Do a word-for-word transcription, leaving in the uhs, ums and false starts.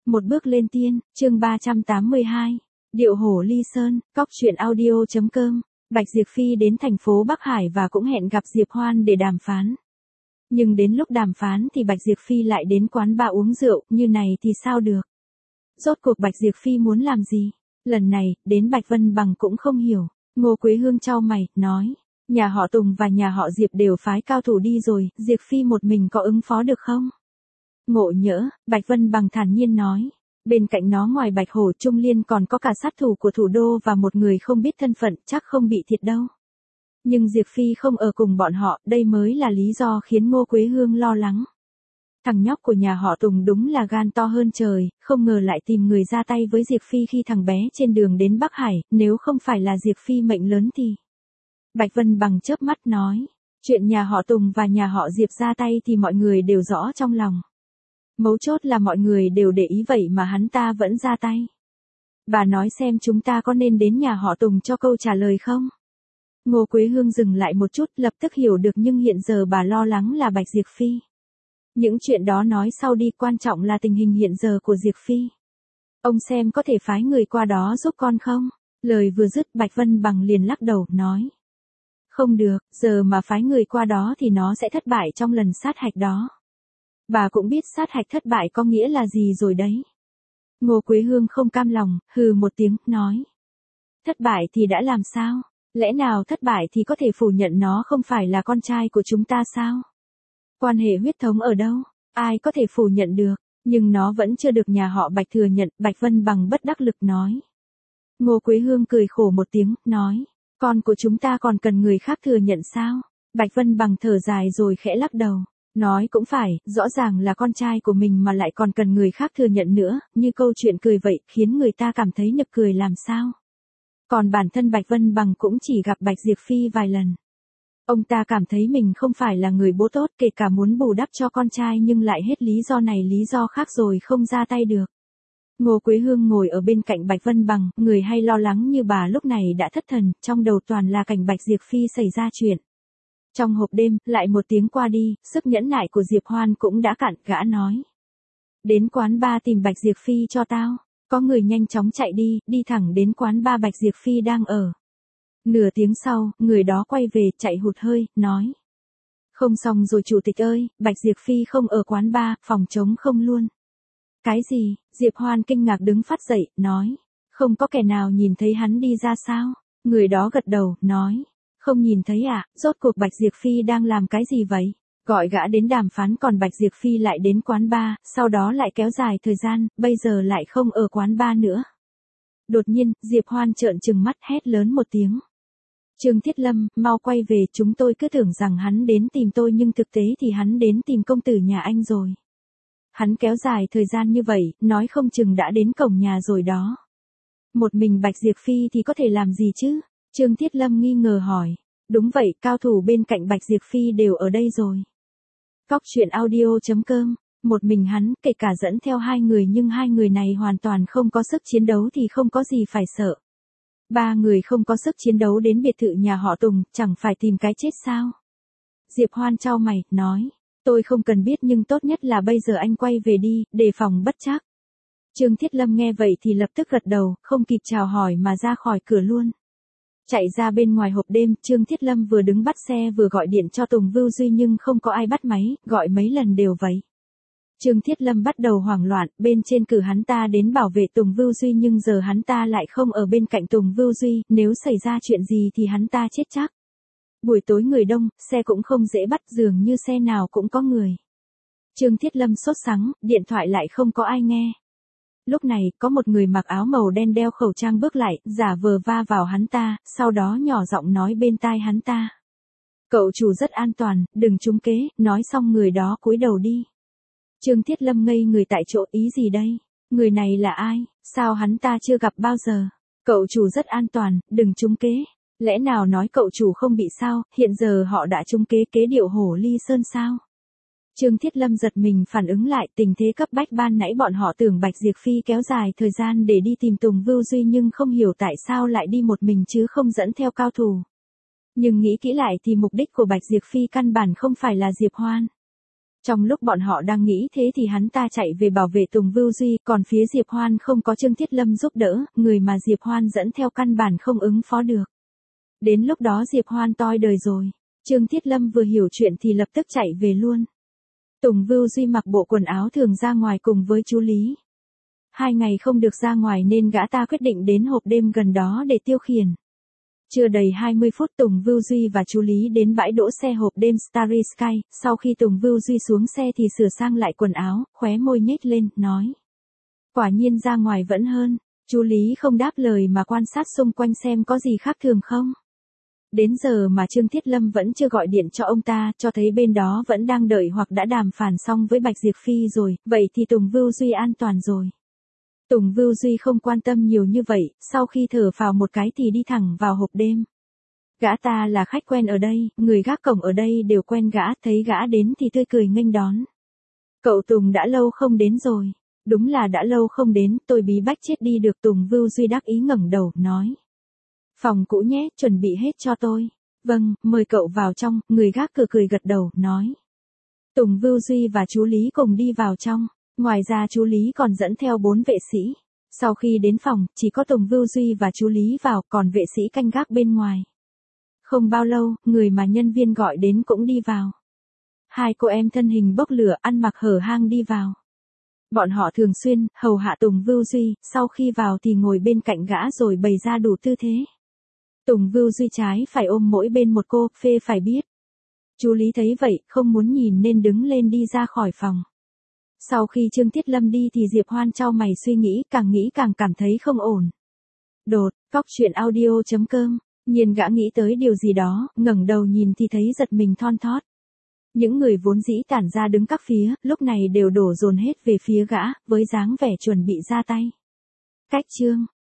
Một bước lên tiên, chương ba trăm tám mươi hai. Điệu hổ ly sơn, cóc truyện audio.com. Bạch Diệp Phi đến thành phố Bắc Hải và cũng hẹn gặp Diệp Hoan để đàm phán. Nhưng đến lúc đàm phán thì Bạch Diệp Phi lại đến quán bar uống rượu, như này thì sao được? Rốt cuộc Bạch Diệp Phi muốn làm gì? Lần này, đến Bạch Vân Bằng cũng không hiểu. Ngô Quế Hương chau mày, nói, nhà họ Tùng và nhà họ Diệp đều phái cao thủ đi rồi, Diệp Phi một mình có ứng phó được không? Ngộ nhỡ, Bạch Vân Bằng thản nhiên nói, bên cạnh nó ngoài Bạch Hổ Trung Liên còn có cả sát thủ của thủ đô và một người không biết thân phận, chắc không bị thiệt đâu. Nhưng Diệp Phi không ở cùng bọn họ, đây mới là lý do khiến Ngô Quế Hương lo lắng. Thằng nhóc của nhà họ Tùng đúng là gan to hơn trời, không ngờ lại tìm người ra tay với Diệp Phi khi thằng bé trên đường đến Bắc Hải, nếu không phải là Diệp Phi mệnh lớn thì... Bạch Vân Bằng chớp mắt nói, chuyện nhà họ Tùng và nhà họ Diệp ra tay thì mọi người đều rõ trong lòng. Mấu chốt là mọi người đều để ý vậy mà hắn ta vẫn ra tay. Bà nói xem chúng ta có nên đến nhà họ Tùng cho câu trả lời không? Ngô Quế Hương dừng lại một chút, lập tức hiểu được, nhưng hiện giờ bà lo lắng là Bạch Diệp Phi. Những chuyện đó nói sau đi, quan trọng là tình hình hiện giờ của Diệp Phi. Ông xem có thể phái người qua đó giúp con không? Lời vừa dứt Bạch Vân Bằng liền lắc đầu, nói. Không được, giờ mà phái người qua đó thì nó sẽ thất bại trong lần sát hạch đó. Bà cũng biết sát hạch thất bại có nghĩa là gì rồi đấy. Ngô Quế Hương không cam lòng, hừ một tiếng, nói. Thất bại thì đã làm sao? Lẽ nào thất bại thì có thể phủ nhận nó không phải là con trai của chúng ta sao? Quan hệ huyết thống ở đâu? Ai có thể phủ nhận được? Nhưng nó vẫn chưa được nhà họ Bạch thừa nhận, Bạch Vân Bằng bất đắc lực nói. Ngô Quế Hương cười khổ một tiếng, nói. Con của chúng ta còn cần người khác thừa nhận sao? Bạch Vân Bằng thở dài rồi khẽ lắc đầu. Nói cũng phải, rõ ràng là con trai của mình mà lại còn cần người khác thừa nhận nữa, như câu chuyện cười vậy, khiến người ta cảm thấy nực cười làm sao. Còn bản thân Bạch Vân Bằng cũng chỉ gặp Bạch Diệp Phi vài lần. Ông ta cảm thấy mình không phải là người bố tốt, kể cả muốn bù đắp cho con trai nhưng lại hết lý do này lý do khác rồi không ra tay được. Ngô Quế Hương ngồi ở bên cạnh Bạch Vân Bằng, người hay lo lắng như bà lúc này đã thất thần, trong đầu toàn là cảnh Bạch Diệp Phi xảy ra chuyện. Trong hộp đêm, lại một tiếng qua đi, sức nhẫn nại của Diệp Hoan cũng đã cạn, gã nói. Đến quán bar tìm Bạch Diệp Phi cho tao. Có người nhanh chóng chạy đi, đi thẳng đến quán bar Bạch Diệp Phi đang ở. Nửa tiếng sau, người đó quay về, chạy hụt hơi, nói. Không xong rồi chủ tịch ơi, Bạch Diệp Phi không ở quán bar, phòng trống không luôn. Cái gì? Diệp Hoan kinh ngạc đứng phát dậy, nói. Không có kẻ nào nhìn thấy hắn đi ra sao? Người đó gật đầu, nói. Không nhìn thấy à, rốt cuộc Bạch Diệp Phi đang làm cái gì vậy? Gọi gã đến đàm phán còn Bạch Diệp Phi lại đến quán bar, sau đó lại kéo dài thời gian, bây giờ lại không ở quán bar nữa. Đột nhiên, Diệp Hoan trợn trừng mắt hét lớn một tiếng. Trương Thiết Lâm, mau quay về, chúng tôi cứ tưởng rằng hắn đến tìm tôi nhưng thực tế thì hắn đến tìm công tử nhà anh rồi. Hắn kéo dài thời gian như vậy, nói không chừng đã đến cổng nhà rồi đó. Một mình Bạch Diệp Phi thì có thể làm gì chứ? Trương Thiết Lâm nghi ngờ hỏi. Đúng vậy, cao thủ bên cạnh Bạch Diệp Phi đều ở đây rồi. Cóc truyện audio.com. Một mình hắn, kể cả dẫn theo hai người nhưng hai người này hoàn toàn không có sức chiến đấu thì không có gì phải sợ. Ba người không có sức chiến đấu đến biệt thự nhà họ Tùng, chẳng phải tìm cái chết sao? Diệp Hoan chau mày, nói. Tôi không cần biết nhưng tốt nhất là bây giờ anh quay về đi, đề phòng bất trắc. Trương Thiết Lâm nghe vậy thì lập tức gật đầu, không kịp chào hỏi mà ra khỏi cửa luôn. Chạy ra bên ngoài hộp đêm, Trương Thiết Lâm vừa đứng bắt xe vừa gọi điện cho Tùng Vưu Duy nhưng không có ai bắt máy, gọi mấy lần đều vậy. Trương Thiết Lâm bắt đầu hoảng loạn, bên trên cử hắn ta đến bảo vệ Tùng Vưu Duy nhưng giờ hắn ta lại không ở bên cạnh Tùng Vưu Duy, nếu xảy ra chuyện gì thì hắn ta chết chắc. Buổi tối người đông, xe cũng không dễ bắt, dường như xe nào cũng có người. Trương Thiết Lâm sốt sắng, điện thoại lại không có ai nghe. Lúc này, có một người mặc áo màu đen đeo khẩu trang bước lại, giả vờ va vào hắn ta, sau đó nhỏ giọng nói bên tai hắn ta. Cậu chủ rất an toàn, đừng trúng kế, nói xong người đó cúi đầu đi. Trương Thiết Lâm ngây người tại chỗ, ý gì đây? Người này là ai? Sao hắn ta chưa gặp bao giờ? Cậu chủ rất an toàn, đừng trúng kế. Lẽ nào nói cậu chủ không bị sao, hiện giờ họ đã trúng kế kế điệu hổ ly sơn sao? Trương Thiết Lâm giật mình phản ứng lại, tình thế cấp bách ban nãy bọn họ tưởng Bạch Diệp Phi kéo dài thời gian để đi tìm Tùng Vưu Duy nhưng không hiểu tại sao lại đi một mình chứ không dẫn theo cao thủ. Nhưng nghĩ kỹ lại thì mục đích của Bạch Diệp Phi căn bản không phải là Diệp Hoan. Trong lúc bọn họ đang nghĩ thế thì hắn ta chạy về bảo vệ Tùng Vưu Duy, còn phía Diệp Hoan không có Trương Thiết Lâm giúp đỡ, người mà Diệp Hoan dẫn theo căn bản không ứng phó được. Đến lúc đó Diệp Hoan toi đời rồi. Trương Thiết Lâm vừa hiểu chuyện thì lập tức chạy về luôn. Tùng Vưu Duy mặc bộ quần áo thường ra ngoài cùng với chú Lý. Hai ngày không được ra ngoài nên gã ta quyết định đến hộp đêm gần đó để tiêu khiển. Chưa đầy hai mươi phút Tùng Vưu Duy và chú Lý đến bãi đỗ xe hộp đêm Starry Sky, sau khi Tùng Vưu Duy xuống xe thì sửa sang lại quần áo, khóe môi nhếch lên, nói. Quả nhiên ra ngoài vẫn hơn, chú Lý không đáp lời mà quan sát xung quanh xem có gì khác thường không. Đến giờ mà Trương Thiết Lâm vẫn chưa gọi điện cho ông ta, cho thấy bên đó vẫn đang đợi hoặc đã đàm phán xong với Bạch Diệp Phi rồi, vậy thì Tùng Vưu Duy an toàn rồi. Tùng Vưu Duy không quan tâm nhiều như vậy, sau khi thở phào một cái thì đi thẳng vào hộp đêm. Gã ta là khách quen ở đây, người gác cổng ở đây đều quen gã, thấy gã đến thì tươi cười nghênh đón. Cậu Tùng đã lâu không đến rồi. Đúng là đã lâu không đến, tôi bí bách chết đi được. Tùng Vưu Duy đắc ý ngẩng đầu, nói. Phòng cũ nhé, chuẩn bị hết cho tôi. Vâng, mời cậu vào trong, người gác cửa cười gật đầu, nói. Tùng Vưu Duy và chú Lý cùng đi vào trong. Ngoài ra chú Lý còn dẫn theo bốn vệ sĩ. Sau khi đến phòng, chỉ có Tùng Vưu Duy và chú Lý vào, còn vệ sĩ canh gác bên ngoài. Không bao lâu, người mà nhân viên gọi đến cũng đi vào. Hai cô em thân hình bốc lửa, ăn mặc hở hang đi vào. Bọn họ thường xuyên hầu hạ Tùng Vưu Duy, sau khi vào thì ngồi bên cạnh gã rồi bày ra đủ tư thế. Tùng Vưu Duy trái phải ôm mỗi bên một cô, phê phải biết. Chú Lý thấy vậy, không muốn nhìn nên đứng lên đi ra khỏi phòng. Sau khi Trương Thiết Lâm đi thì Diệp Hoan chau mày suy nghĩ, càng nghĩ càng cảm thấy không ổn. Đột, cóc truyện audio chấm com, nhiên gã nghĩ tới điều gì đó, ngẩng đầu nhìn thì thấy giật mình thon thót. Những người vốn dĩ tản ra đứng các phía, lúc này đều đổ dồn hết về phía gã, với dáng vẻ chuẩn bị ra tay. Cách chương